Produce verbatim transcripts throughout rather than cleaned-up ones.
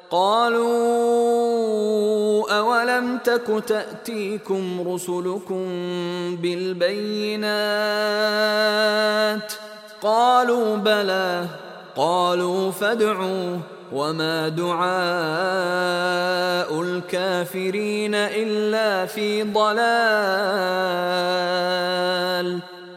قالوا أولم تك تأتيكم رسلكم بالبينات قالوا بلى قالوا فادعوا وما دعاء الكافرين إلا في ضلال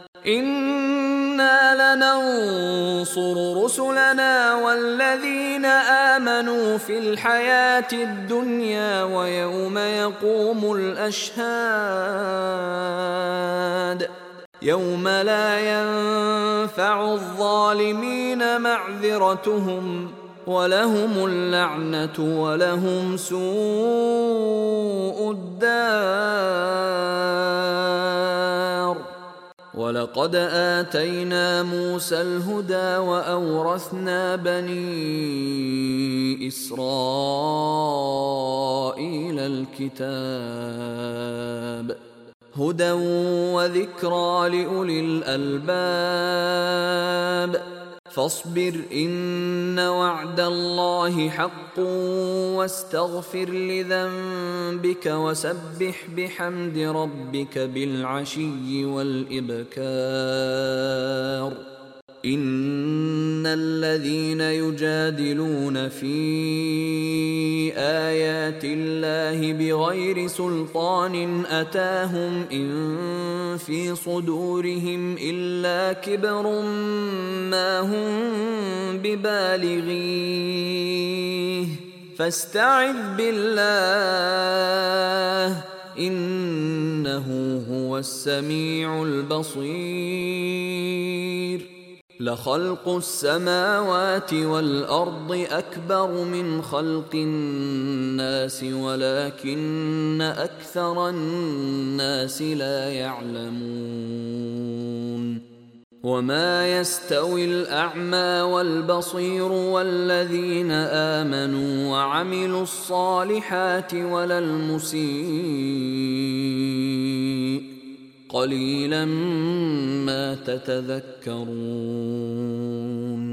إنا لننصر رسلنا والذين آمنوا في الحياة الدنيا ويوم يقوم الأشهاد يوم لا ينفع الظالمين معذرتهم ولهم اللعنة ولهم سوء الدار. ولقد آتينا موسى الهدى وأورثنا بني إسرائيل الكتاب هدى وذكرى لأولي الألباب فاصبر إن وعد الله حق واستغفر لذنبك وسبح بحمد ربك بالعشي والإبكار إن الذين يجادلون في آيات الله بغير سلطان أتاهم إن في صدورهم إلا كبر ما هم ببالغيه فاستعذ بالله إنه هو السميع البصير. لخلق السماوات والأرض أكبر من خلق الناس ولكن أكثر الناس لا يعلمون. وما يستوي الأعمى والبصير والذين آمنوا وعملوا الصالحات ولا المسيء قليلا ما تتذكرون.